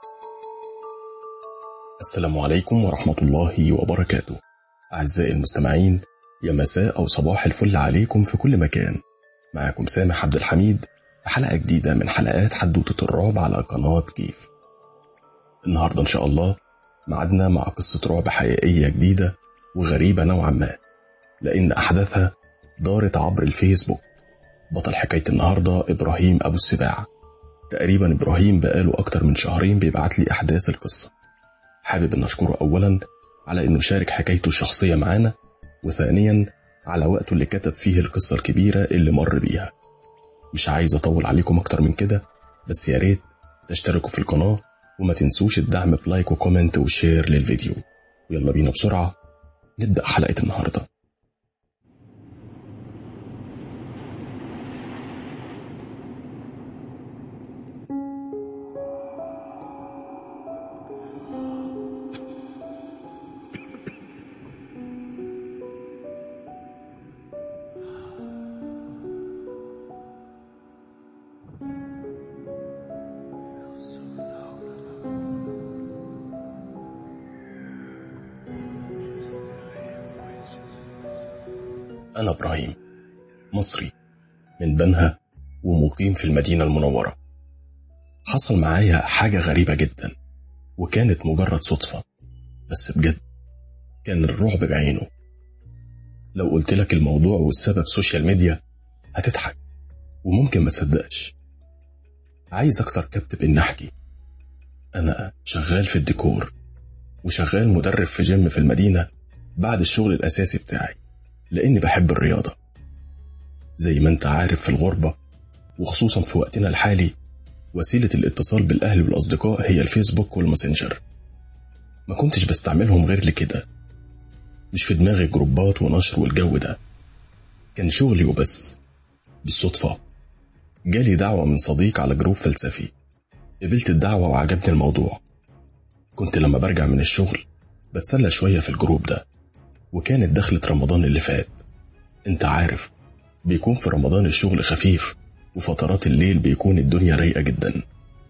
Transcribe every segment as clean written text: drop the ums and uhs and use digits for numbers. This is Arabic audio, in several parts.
السلام عليكم ورحمة الله وبركاته. أعزائي المستمعين، يا مساء أو صباح الفل عليكم في كل مكان. معكم سامح عبد الحميد في حلقة جديدة من حلقات حدوتة الرعب على قناة كيف. النهاردة إن شاء الله معدنا مع قصة رعب حقيقية جديدة وغريبة نوعا ما، لأن أحداثها دارت عبر الفيسبوك. بطل حكاية النهاردة إبراهيم أبو السباع. تقريبا إبراهيم بقاله أكتر من شهرين بيبعت لي أحداث القصة. حابب أن أشكره أولا على أنه شارك حكايته الشخصية معانا، وثانيا على وقته اللي كتب فيه القصة الكبيرة اللي مر بيها. مش عايز أطول عليكم أكتر من كده، بس يا ريت تشتركوا في القناة وما تنسوش الدعم بلايك وكومنت وشير للفيديو. ويلا بينا بسرعة نبدأ حلقة النهاردة. أنا إبراهيم، مصري من بنها ومقيم في المدينة المنورة. حصل معايا حاجة غريبة جدا، وكانت مجرد صدفة، بس بجد كان الرعب بعينه. لو قلت لك الموضوع والسبب سوشيال ميديا هتضحك وممكن ما تصدقش. عايز أكسر كبت بإن أحكي. أنا شغال في الديكور، وشغال مدرب في جيم في المدينة بعد الشغل الأساسي بتاعي، لأني بحب الرياضة. زي ما انت عارف، في الغربة وخصوصا في وقتنا الحالي وسيلة الاتصال بالأهل والأصدقاء هي الفيسبوك والماسنجر. ما كنتش بستعملهم غير لكده، مش في دماغي جروبات ونشر والجو ده، كان شغلي وبس. بالصدفة جالي دعوة من صديق على جروب فلسفي، قبلت الدعوة وعجبني الموضوع. كنت لما برجع من الشغل بتسلى شوية في الجروب ده، وكانت دخلة رمضان اللي فات. انت عارف بيكون في رمضان الشغل خفيف، وفترات الليل بيكون الدنيا رايقة جدا.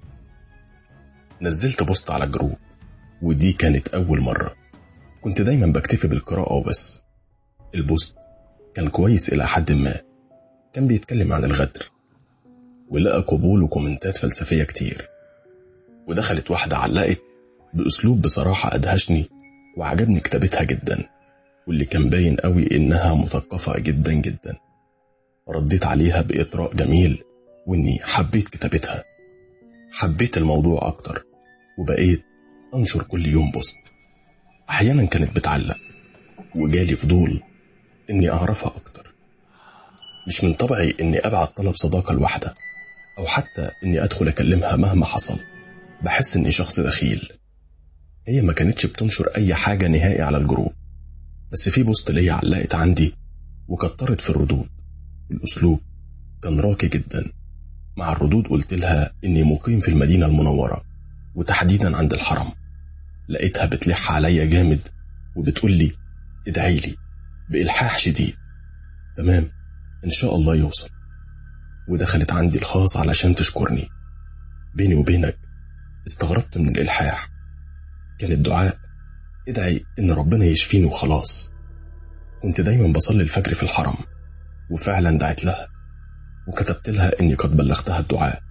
نزلت بوست على الجروب، ودي كانت أول مرة. كنت دايما بكتفي بالقراءة وبس. البوست كان كويس إلى حد ما، كان بيتكلم عن الغدر، ولقى قبول وكومنتات فلسفية كتير. ودخلت واحدة علقت بأسلوب بصراحة أدهشني وعجبني كتابتها جدا، واللي كان باين قوي إنها مثقفة جدا جدا. رديت عليها بإطراء جميل، وإني حبيت كتابتها، حبيت الموضوع أكتر، وبقيت أنشر كل يوم بوست. أحيانا كانت بتعلق، وجالي فضول إني أعرفها أكتر. مش من طبعي إني أبعت طلب صداقة لوحدة، أو حتى إني أدخل أكلمها مهما حصل. بحس إني شخص دخيل. هي ما كانتش بتنشر أي حاجة نهائي على الجروب، بس في بوست ليا علقت عندي وكترت في الردود. الأسلوب كان راقي جدا. مع الردود قلت لها إني مقيم في المدينة المنورة، وتحديدا عند الحرم. لقيتها بتلح عليا جامد وبتقول لي ادعي لي بإلحاح شديد. تمام، إن شاء الله يوصل. ودخلت عندي الخاص علشان تشكرني. بيني وبينك استغربت من الإلحاح. كان الدعاء ادعي إن ربنا يشفيني وخلاص. كنت دايما بصلي الفجر في الحرم، وفعلا دعيت لها وكتبت لها إني قد بلغتها الدعاء.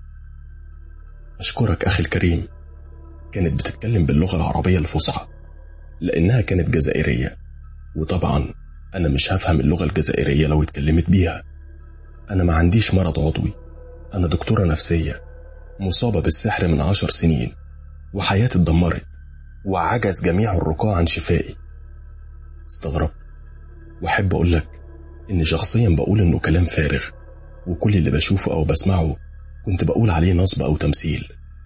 أشكرك أخي الكريم. كانت بتتكلم باللغة العربية الفصحى، لأنها كانت جزائرية، وطبعا أنا مش هفهم اللغة الجزائرية لو اتكلمت بيها. أنا ما عنديش مرض عضوي، أنا دكتورة نفسية مصابة بالسحر من 10 سنين، وحياتي اتدمرت، وعجز جميع الرقاة عن شفائي. استغربت، وأحب أقول لك إني شخصيا بقول إنه كلام فارغ، وكل اللي بشوفه أو بسمعه كنت بقول عليه نصب أو تمثيل.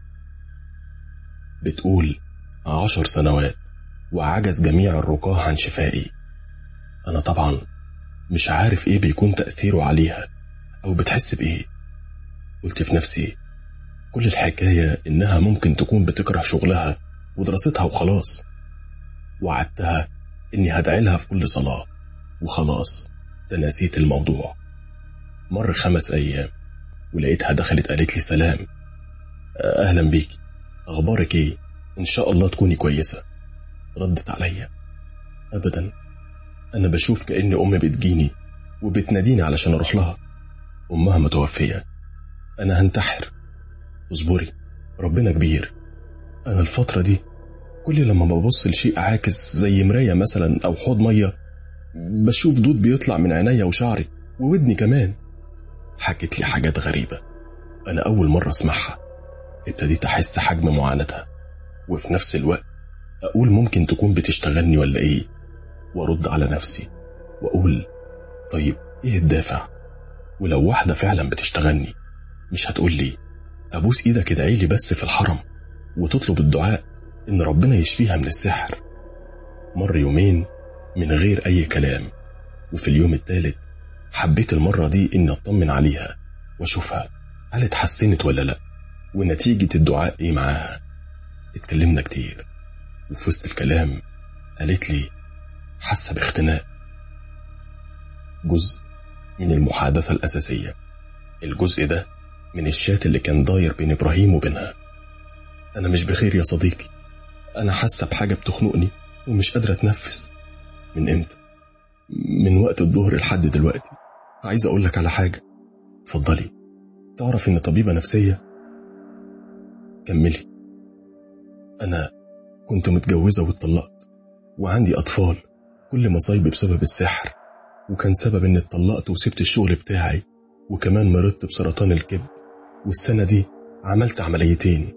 بتقول 10 سنوات وعجز جميع الرقاة عن شفائي. أنا طبعا مش عارف إيه بيكون تأثيره عليها أو بتحس بإيه. قلت في نفسي كل الحكاية إنها ممكن تكون بتكره شغلها ودراستها وخلاص. وعدتها إني هدعي لها في كل صلاة، وخلاص تناسيت الموضوع. مر 5 أيام ولقيتها دخلت قالت لي سلام، أهلا بيك، أخبارك إيه؟ إن شاء الله تكوني كويسة. ردت عليا: أبدا، أنا بشوف كأن أمي بتجيني وبتناديني علشان أروح لها. أمها متوفية، أنا هنتحر. اصبري، ربنا كبير. أنا الفترة دي كل لما ببص لشيء عاكس زي مراية مثلا أو حوض مية بشوف دود بيطلع من عينيا وشعري وودني كمان. حكت لي حاجات غريبة أنا أول مرة أسمعها. ابتديت أحس حجم معاناتها، وفي نفس الوقت أقول ممكن تكون بتشتغلني ولا إيه، وأرد على نفسي وأقول طيب إيه الدافع؟ ولو واحدة فعلا بتشتغلني مش هتقول لي أبوس إيدك ادعي لي بس في الحرم وتطلب الدعاء إن ربنا يشفيها من السحر؟ مر يومين من غير أي كلام، وفي اليوم الثالث حبيت المرة دي إني أطمن عليها وأشوفها هل اتحسنت ولا لأ، ونتيجة الدعاء إيه معاها. اتكلمنا كتير، وفي وسط الكلام قالت لي حاسة باختناق. جزء من المحادثة الأساسية. الجزء ده من الشات اللي كان داير بين إبراهيم وبينها. أنا مش بخير يا صديقي، أنا حاسة بحاجة بتخنقني ومش قادرة أتنفس. من إمتى؟ من وقت الظهر لحد دلوقتي. عايز أقول لك على حاجة. اتفضلي. تعرف إن طبيبة نفسية. كملي. أنا كنت متجوزة واتطلقت وعندي أطفال، كل مصايبي بسبب السحر، وكان سبب إني اتطلقت وسبت الشغل بتاعي، وكمان مرضت بسرطان الكبد، والسنة دي عملت عمليتين.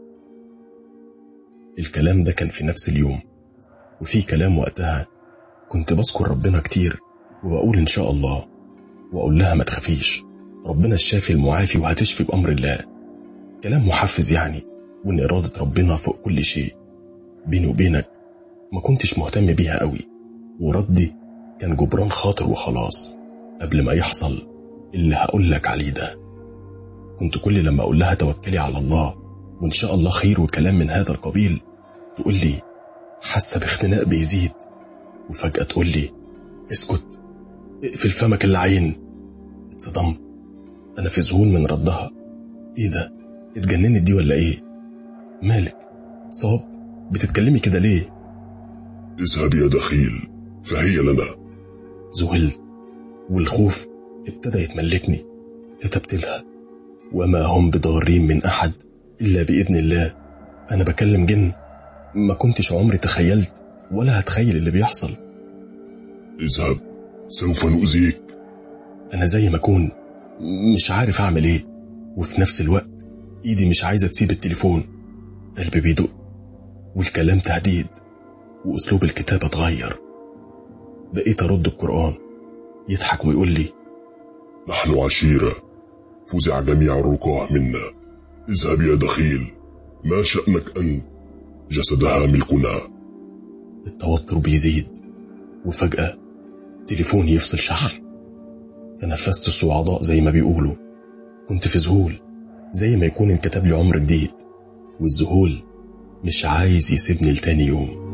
الكلام ده كان في نفس اليوم، وفي كلام وقتها كنت بذكر ربنا كتير وبقول إن شاء الله، وأقول لها ما تخافيش، ربنا الشافي المعافي وهتشفي بأمر الله. كلام محفز يعني، وإن إرادة ربنا فوق كل شيء. بيني وبينك ما كنتش مهتم بيها قوي، وردي كان جبران خاطر وخلاص قبل ما يحصل اللي هقول لك عليه ده. كنت كل لما أقول لها توكلي على الله وإن شاء الله خير وكلام من هذا القبيل تقول لي حاسة باختناق بيزيد، وفجأة تقول لي اسكت، اقفل فمك اللعين. اتصدمت، أنا في ذهول من ردها. إيه ده؟ اتجننت دي ولا إيه؟ مالك؟ صاب؟ بتتكلمي كده ليه؟ اذهب يا دخيل فهي لنا. ذهلت والخوف ابتدى يتملكني. كتبت لها وما هم بضارين من أحد إلا بإذن الله. أنا بكلم جن؟ ما كنتش عمري تخيلت ولا هتخيل اللي بيحصل. اذهب سوف نؤذيك. أنا زي ما أكون مش عارف أعمل إيه، وفي نفس الوقت إيدي مش عايزة تسيب التليفون. قلبي بيدق والكلام تهديد، وأسلوب الكتابة اتغير. بقيت أرد القرآن. يضحك ويقول لي نحن عشيرة، فزع جميع الرقاع منا. اذهب يا دخيل، ما شأنك أنت؟ جسدها ملكنا. التوتر بيزيد، وفجأة تليفوني يفصل شحن. تنفست الصعداء زي ما بيقولوا. كنت في ذهول زي ما يكون انكتب لي عمر جديد، والذهول مش عايز يسيبني لتاني يوم.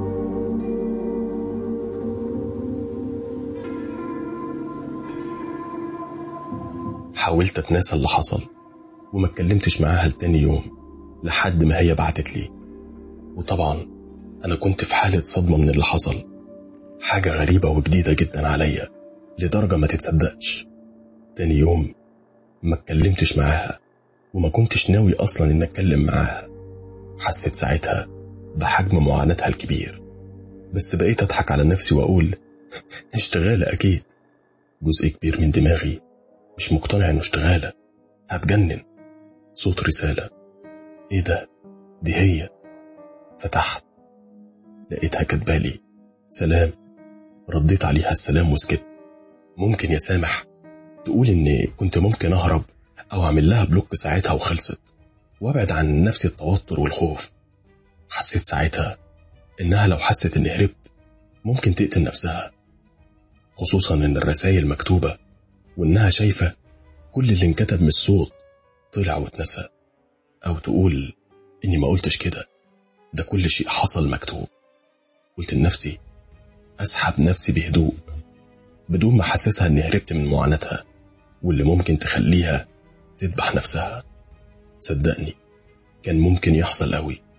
حاولت اتناسى اللي حصل وما اتكلمتش معاها لتاني يوم لحد ما هي بعتت لي. وطبعا انا كنت في حالة صدمة من اللي حصل، حاجة غريبة وجديدة جدا عليا لدرجة ما تتصدقش. تاني يوم ما اتكلمتش معاها، وما كنتش ناوي اصلا ان اتكلم معاها. حسيت ساعتها بحجم معاناتها الكبير، بس بقيت اضحك على نفسي واقول اشتغالة اكيد. جزء كبير من دماغي مش مقتنع انه اشتغالة، هتجنن. صوت رسالة. ايه ده؟ دي هي. فتحت لقيتها كاتبالي سلام. رديت عليها السلام وسكت. ممكن يا سامح تقول اني كنت ممكن اهرب او اعمل لها بلوك ساعتها وخلصت، وابعد عن نفسي التوتر والخوف. حسيت ساعتها انها لو حست اني هربت ممكن تقتل نفسها، خصوصا ان الرسائل مكتوبة، وانها شايفة كل اللي انكتب من الصوت طلع واتنسى. او تقول اني ما قلتش كده، ده كل شيء حصل مكتوب. قلت لنفسي اسحب نفسي بهدوء بدون ما احسسها اني هربت من معاناتها واللي ممكن تخليها تذبح نفسها. صدقني كان ممكن يحصل قوي،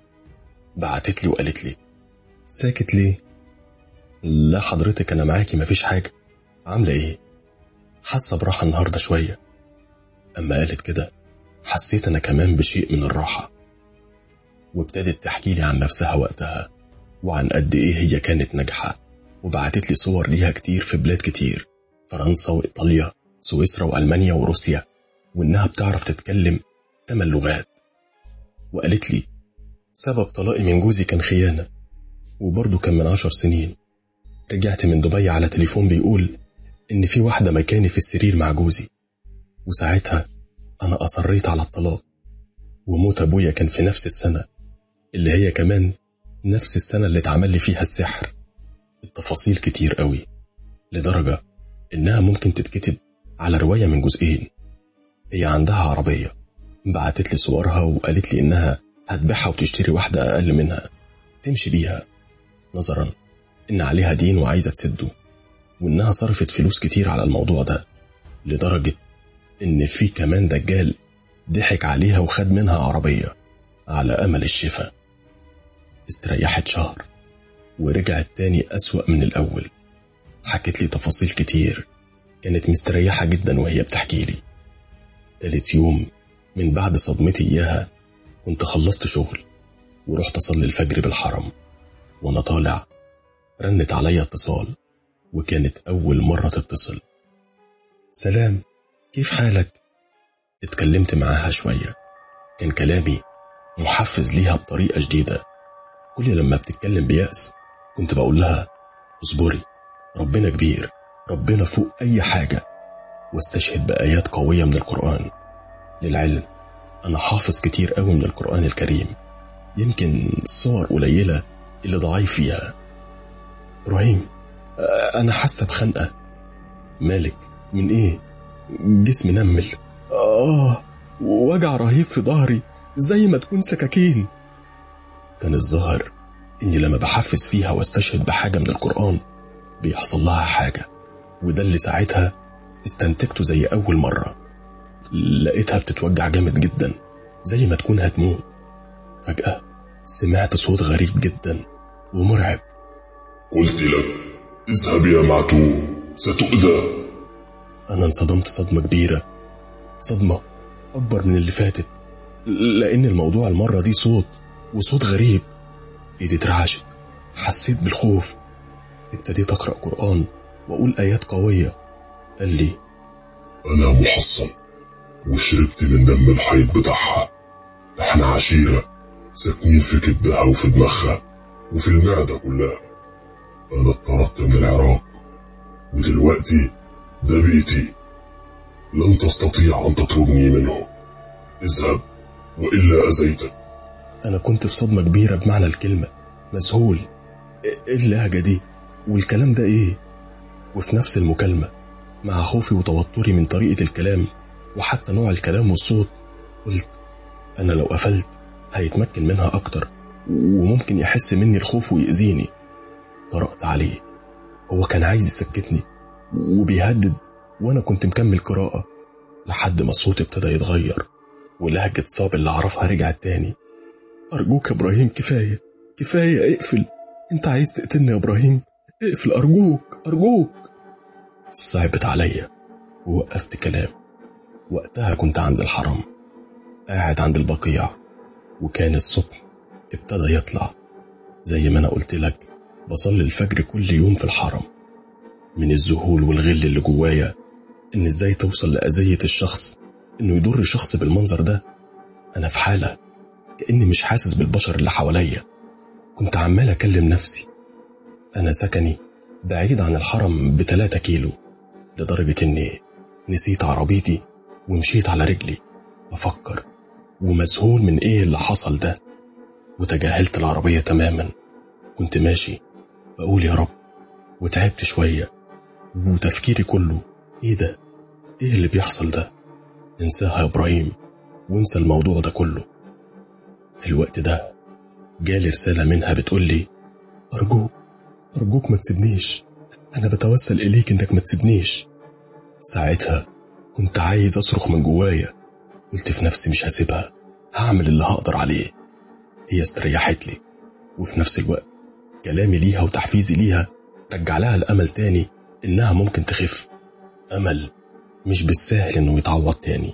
بعتت لي وقالت لي: ساكت ليه؟ لا حضرتك أنا معاكي مفيش حاجة. عاملة إيه؟ حاسة براحة النهاردة شوية. أما قالت كده حسيت أنا كمان بشيء من الراحة. وابتدت تحكي لي عن نفسها وقتها وعن قد إيه هي كانت ناجحة، وبعتت لي صور ليها كتير في بلاد كتير، فرنسا وإيطاليا سويسرا وألمانيا وروسيا، وإنها بتعرف تتكلم 8 لغات. وقالت لي سبب طلاقي من جوزي كان خيانة، وبرضه كان من 10 سنين. رجعت من دبي على تليفون بيقول إن في واحدة مكاني في السرير مع جوزي، وساعتها أنا أصريت على الطلاق. وموت أبويا كان في نفس السنة اللي هي كمان نفس السنة اللي اتعمل لي فيها السحر. التفاصيل كتير قوي لدرجة إنها ممكن تتكتب على رواية من جزئين. هي عندها عربية، بعتت لي صورها وقالت لي إنها هتبيعها وتشتري واحدة أقل منها تمشي بيها، نظرا إن عليها دين وعايزة تسده، وإنها صرفت فلوس كتير على الموضوع ده لدرجة إن في كمان دجال ضحك عليها وخد منها عربية على أمل الشفاء. استريحت شهر ورجعت تاني أسوأ من الأول. حكت لي تفاصيل كتير، كانت مستريحة جدا وهي بتحكي لي. تالت يوم من بعد صدمتي إياها كنت خلصت شغل ورحت أصلي الفجر بالحرم، وأنا طالع رنت عليا اتصال، وكانت أول مرة تتصل. سلام، كيف حالك؟ اتكلمت معاها شوية، كان كلامي محفز ليها بطريقة جديدة. كل لما بتتكلم بيأس كنت بقول لها اصبري، ربنا كبير، ربنا فوق أي حاجة، واستشهد بآيات قوية من القرآن. للعلم أنا حافظ كتير قوي من القرآن الكريم، يمكن صور قليلة اللي ضعيف فيها. إبراهيم، أنا حاسة بخنقة. مالك؟ من إيه؟ جسمي نمل. وجع رهيب في ظهري زي ما تكون سكاكين. كان الظاهر إني لما بحفز فيها واستشهد بحاجة من القرآن بيحصل لها حاجة، وده اللي ساعتها استنتجته زي أول مرة. لقيتها بتتوجع جامد جدا زي ما تكون هتموت. فجأة سمعت صوت غريب جدا ومرعب. قلت لك اذهب يا معتوه ستؤذى. أنا انصدمت صدمة كبيرة، صدمة أكبر من اللي فاتت، لأن الموضوع المرة دي صوت غريب. إيدي اترعشت، حسيت بالخوف. ابتديت أقرأ قرآن وأقول آيات قوية. قال لي أنا محصن وشربت من دم الحيض بتاعها، احنا عشيرة ساكنين في كبدها وفي دماغها وفي المعدة كلها. أنا اتطردت من العراق ودلوقتي ده بيتي، لن تستطيع أن تطردني منه، اذهب وإلا أذيتك. أنا كنت في صدمة كبيرة بمعنى الكلمة، مسهول. إيه اللهجة دي والكلام ده إيه؟ وفي نفس المكالمة مع خوفي وتوتري من طريقة الكلام وحتى نوع الكلام والصوت، قلت أنا لو قفلت هيتمكن منها أكتر وممكن يحس مني الخوف ويأذيني. قرأت عليه، هو كان عايز يسكتني وبيهدد، وأنا كنت مكمل قراءة لحد ما الصوت ابتدى يتغير ولهجة صاب اللي عرفها رجعت تاني. أرجوك يا إبراهيم، كفاية اقفل، أنت عايز تقتلني يا إبراهيم، اقفل أرجوك. صعبت عليا ووقفت كلام. وقتها كنت عند الحرم قاعد عند البقيع، وكان الصبح ابتدى يطلع. زي ما أنا قلت لك بصلي الفجر كل يوم في الحرم. من الذهول والغل اللي جوايا إن إزاي توصل لأذية الشخص، إنه يضر شخص بالمنظر ده. أنا في حالة كأني مش حاسس بالبشر اللي حواليا. كنت عمال أكلم نفسي. أنا سكني بعيد عن الحرم ب3 كيلو، لدرجة إني نسيت عربيتي ومشيت على رجلي أفكر ومذهول من إيه اللي حصل ده، وتجاهلت العربية تماما. كنت ماشي بقول يا رب، وتعبت شوية وتفكيري كله إيه ده؟ إيه اللي بيحصل ده؟ انساها يا إبراهيم وانسى الموضوع ده كله. في الوقت ده جالي رسالة منها بتقول لي أرجوك ما تسيبنيش، أنا بتوسل إليك إنك ما تسيبنيش. ساعتها كنت عايز أصرخ من جوايا، قلت في نفسي مش هسيبها، هعمل اللي هقدر عليه. هي استريحت لي وفي نفس الوقت كلامي ليها وتحفيزي ليها رجع لها الأمل تاني إنها ممكن تخف، أمل مش بالسهل إنه يتعوض تاني.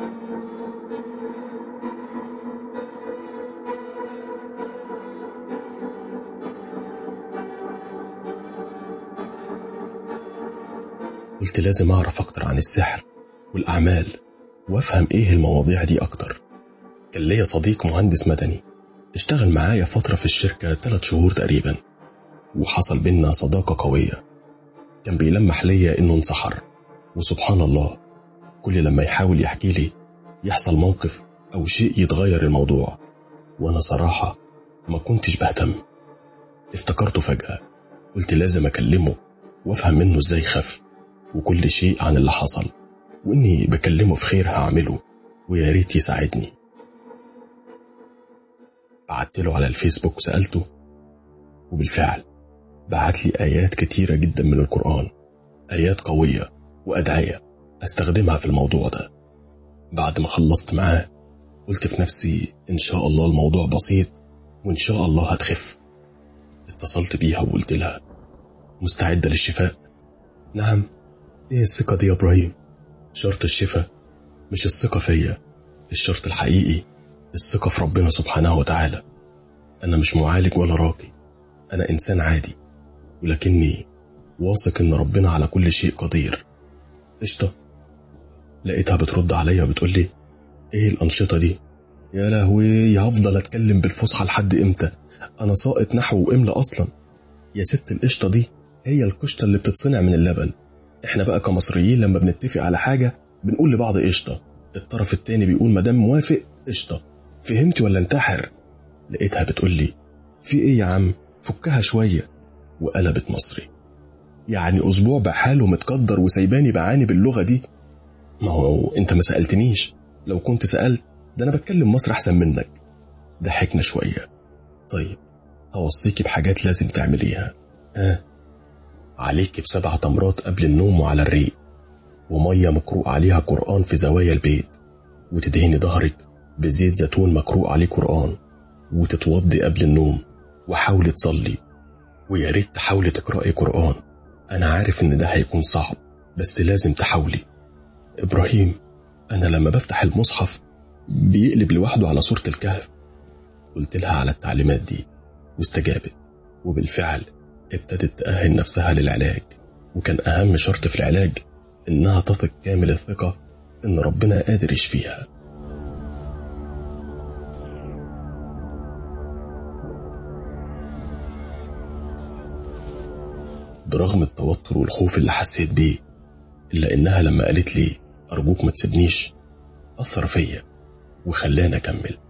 قلت لازم أعرف أكتر عن السحر والأعمال وأفهم إيه المواضيع دي أكتر. كان ليا صديق مهندس مدني اشتغل معايا فترة في الشركة 3 شهور تقريبا، وحصل بينا صداقة قوية. كان بيلمح ليا إنه انسحر، وسبحان الله كل لما يحاول يحكي لي يحصل موقف أو شيء يتغير الموضوع، وأنا صراحة ما كنتش بهتم. افتكرته فجأة، قلت لازم أكلمه وأفهم منه إزاي خف وكل شيء عن اللي حصل، وإني بكلمه في خير هعمله ويا ريت يساعدني. بعت له على الفيسبوك وسألته، وبالفعل بعت لي آيات كتيرة جدا من القرآن، آيات قوية وأدعية أستخدمها في الموضوع ده. بعد ما خلصت معاه قلت في نفسي إن شاء الله الموضوع بسيط وإن شاء الله هتخف. اتصلت بيها وقلت لها مستعدة للشفاء؟ نعم. ايه الثقة دي يا إبراهيم؟ شرط الشفاء مش الثقة فيا، الشرط الحقيقي الثقة في ربنا سبحانه وتعالى. أنا مش معالج ولا راقي، أنا إنسان عادي، ولكني واثق إن ربنا على كل شيء قدير. قشطة. لقيتها بترد عليا وبتقول لي ايه الأنشطة دي؟ يا لهوي، هفضل أتكلم بالفصحى لحد إمتى؟ أنا ساقط نحو وإملا أصلا. يا ست القشطة دي هي القشطة اللي بتتصنع من اللبن. احنا بقى كمصريين لما بنتفق على حاجة بنقول لبعض قشطة، الطرف التاني بيقول مدام موافق قشطة. فهمتي ولا انتحر؟ لقيتها بتقول لي في ايه يا عم، فكها شوية. وقلبت مصري، يعني أسبوع بحاله متقدر وسايباني بعاني باللغة دي؟ ما هو انت ما سألتنيش، لو كنت سألت ده أنا بتكلم مصر أحسن منك. ضحكنا شوية. طيب هوصيكي بحاجات لازم تعمليها. عليك ب7 تمرات قبل النوم وعلى الريق، ومية مقروء عليها قرآن في زوايا البيت، وتدهني ظهرك بزيت زيتون مقروء عليه قرآن، وتتوضي قبل النوم، وحاولي تصلي، ويا ريت تحاولي تقرأي قرآن. أنا عارف إن ده هيكون صعب بس لازم تحاولي. إبراهيم، أنا لما بفتح المصحف بيقلب لوحده على سورة الكهف. قلت لها على التعليمات دي واستجابت، وبالفعل ابتدت تأهل نفسها للعلاج. وكان أهم شرط في العلاج إنها تثق كامل الثقة إن ربنا قادر يشفيها. برغم التوتر والخوف اللي حسيت بيه، إلا إنها لما قالت لي أرجوك ما تسيبنيش أثر فيا وخلاني أكمل.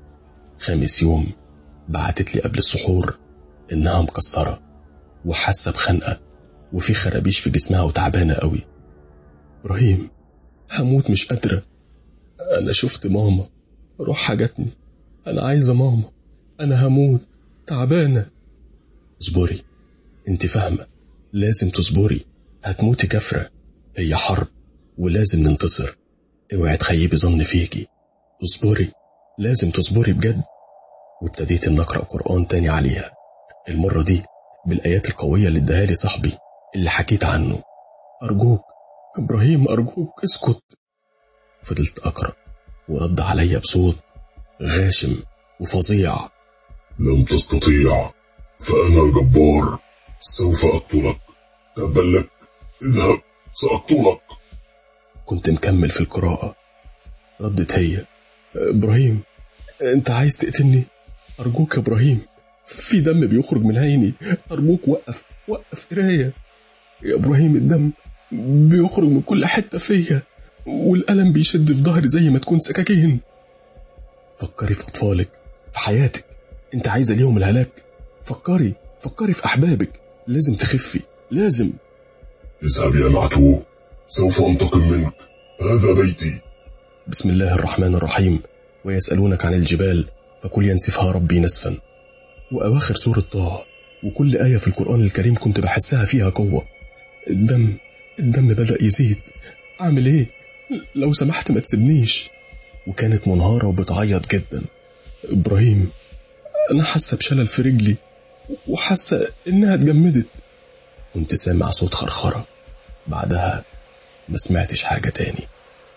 5 يوم بعتت لي قبل السحور إنها مكسرة وحاسة بخنقة وفي خرابيش في جسمها وتعبانة قوي. إبراهيم، هموت مش قادرة، أنا شفت ماما، روحها جاتني، أنا عايزة ماما، أنا هموت، تعبانة. اصبري، انت فاهمة، لازم تصبري، هتموتي كفرة، هي حرب ولازم ننتصر، اوعي تخيبي ظن فيكي، اصبري، لازم تصبري بجد. وابتديت ان اقرأ قرآن تاني عليها، المرة دي بالآيات القوية اللي اداها لي صاحبي اللي حكيت عنه. أرجوك إبراهيم، أرجوك اسكت. فضلت أقرأ ورد عليا بصوت غاشم وفظيع. لم تستطيع فأنا الجبار، سوف أقتلك، تبا لك، اذهب سأقتلك. كنت مكمل في القراءة. ردت هي، إبراهيم أنت عايز تقتلني؟ أرجوك يا إبراهيم، في دم بيخرج من عيني، أرجوك وقف قراية يا إبراهيم، الدم بيخرج من كل حتة فيا والألم بيشد في ظهري زي ما تكون سكاكين. فكري في أطفالك، في حياتك، أنت عايزة ليهم الهلاك؟ فكري في أحبابك، لازم تخفي، لازم. اذهب يا معتوه، سوف أنتقم منك، هذا بيتي. بسم الله الرحمن الرحيم. ويسألونك عن الجبال فقل ينسفها ربي نسفا. وأواخر سورة طه، وكل آية في القرآن الكريم كنت بحسها فيها قوة. الدم بدأ يزيد، أعمل إيه؟ لو سمحت ما تسيبنيش. وكانت منهارة وبتعيط جدا. إبراهيم أنا حاسة بشلل في رجلي وحاسة إنها اتجمدت. كنت سامع صوت خرخرة، بعدها ما سمعتش حاجة تاني.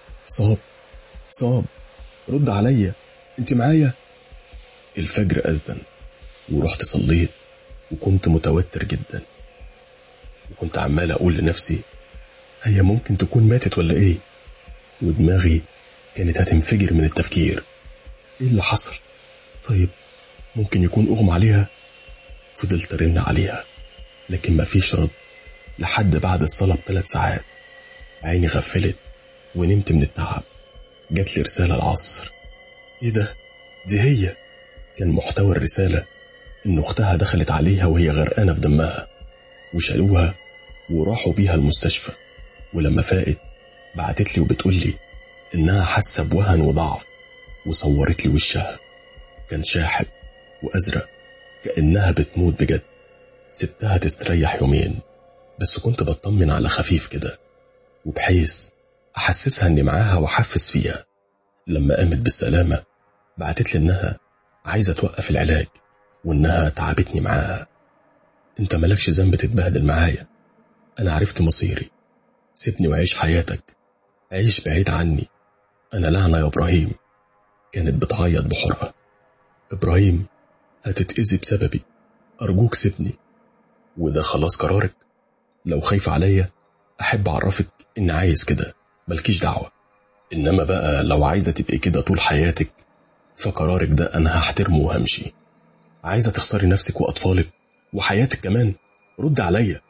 صاب رد عليا، انت معايا؟ الفجر أذن ورحت صليت، وكنت متوتر جدا، وكنت عمال أقول لنفسي هي ممكن تكون ماتت ولا إيه؟ ودماغي كانت هتنفجر من التفكير. إيه اللي حصل؟ طيب ممكن يكون أغمى عليها. فضلت أرن عليها لكن ما فيش رد لحد بعد الصلاة ب3 ساعات. عيني غفلت ونمت من التعب. جات لي رسالة العصر. إيه ده؟ دي هي. كان محتوى الرسالة إن أختها دخلت عليها وهي غرقانة في دمها، وشالوها وراحوا بيها المستشفى، ولما فاقت بعتت لي وبتقول لي إنها حاسة بوهن وضعف، وصورت لي وشها كان شاحب وأزرق كأنها بتموت بجد. سبتها تستريح يومين، بس كنت بطمن على خفيف كده، وبحيث أحسسها إني معاها وأحفز فيها. لما قامت بالسلامة بعتت لي إنها عايزة توقف العلاج وإنها تعبتني معاها. أنت ملكش ذنب تتبهدل معايا، أنا عرفت مصيري، سيبني وعيش حياتك، عيش بعيد عني، أنا لعنة يا إبراهيم. كانت بتعيط بحرقة. إبراهيم هتتأذي بسببي، أرجوك سيبني. وده خلاص قرارك؟ لو خايف عليا أحب أعرفك إن عايز كده، ملكيش دعوة. إنما بقى لو عايزة تبقي كده طول حياتك فقرارك ده أنا هحترمه وهمشي. عايزة تخسري نفسك وأطفالك وحياتك كمان؟ رد عليا.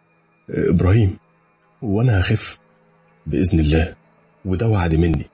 إبراهيم وأنا هخف بإذن الله، وده وعد مني.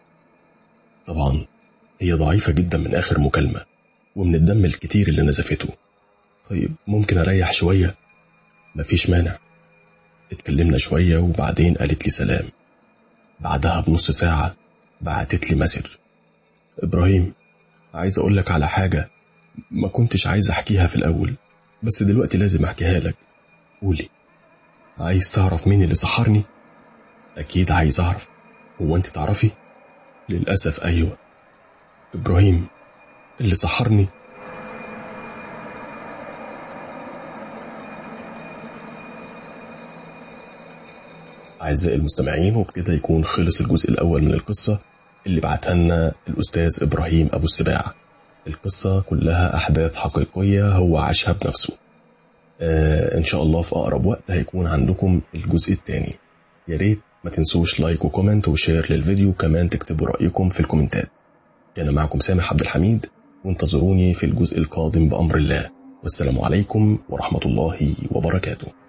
طبعا هي ضعيفة جدا من آخر مكالمة ومن الدم الكتير اللي نزفته. طيب ممكن أريح شوية؟ مفيش مانع. اتكلمنا شوية وبعدين قالت لي سلام. بعدها بنص ساعة بعتت لي مسج. إبراهيم عايز أقولك على حاجة ما كنتش عايز أحكيها في الأول، بس دلوقتي لازم أحكيها لك. قولي. عايز تعرف مين اللي سحرني؟ أكيد عايز أعرف. هو أنت تعرفي؟ للأسف أيوة. إبراهيم اللي سحرني أعزائي المستمعين، وبكده يكون خلص الجزء الأول من القصة اللي بعتها لنا الأستاذ إبراهيم أبو السباع. القصة كلها أحداث حقيقية هو عاشها بنفسه. إن شاء الله في أقرب وقت هيكون عندكم الجزء الثاني. يا ريت ما تنسوش لايك وكومنت وشير للفيديو، وكمان تكتبوا رأيكم في الكومنتات. كان معكم سامح عبد الحميد، وانتظروني في الجزء القادم بأمر الله. والسلام عليكم ورحمة الله وبركاته.